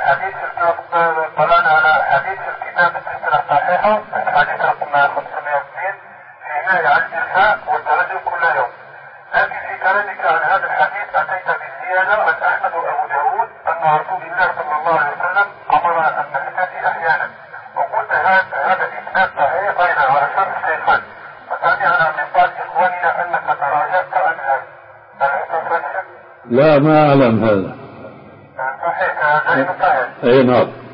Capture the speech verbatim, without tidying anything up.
حديث طلعنا على حديث الكتاب السلسلة الصحيحة حديث رقم خمسمائة واثنين في نهي عن الإلحاء والترجم كل يوم. لكن في كلامك عن هذا الحديث أتيت بالزيادة عن أحمد وأبو داود أن رسول الله صلى الله عليه وسلم أمر أن نحتدي أحيانا، وقلت هذا الإسناد صحيح أيضا على شرط الشيخان، فسمعنا من بعض إخواننا أنك تراجعت عن هذا. لا ما أعلم هذا. صحيح هذا صحيح. أي نعم.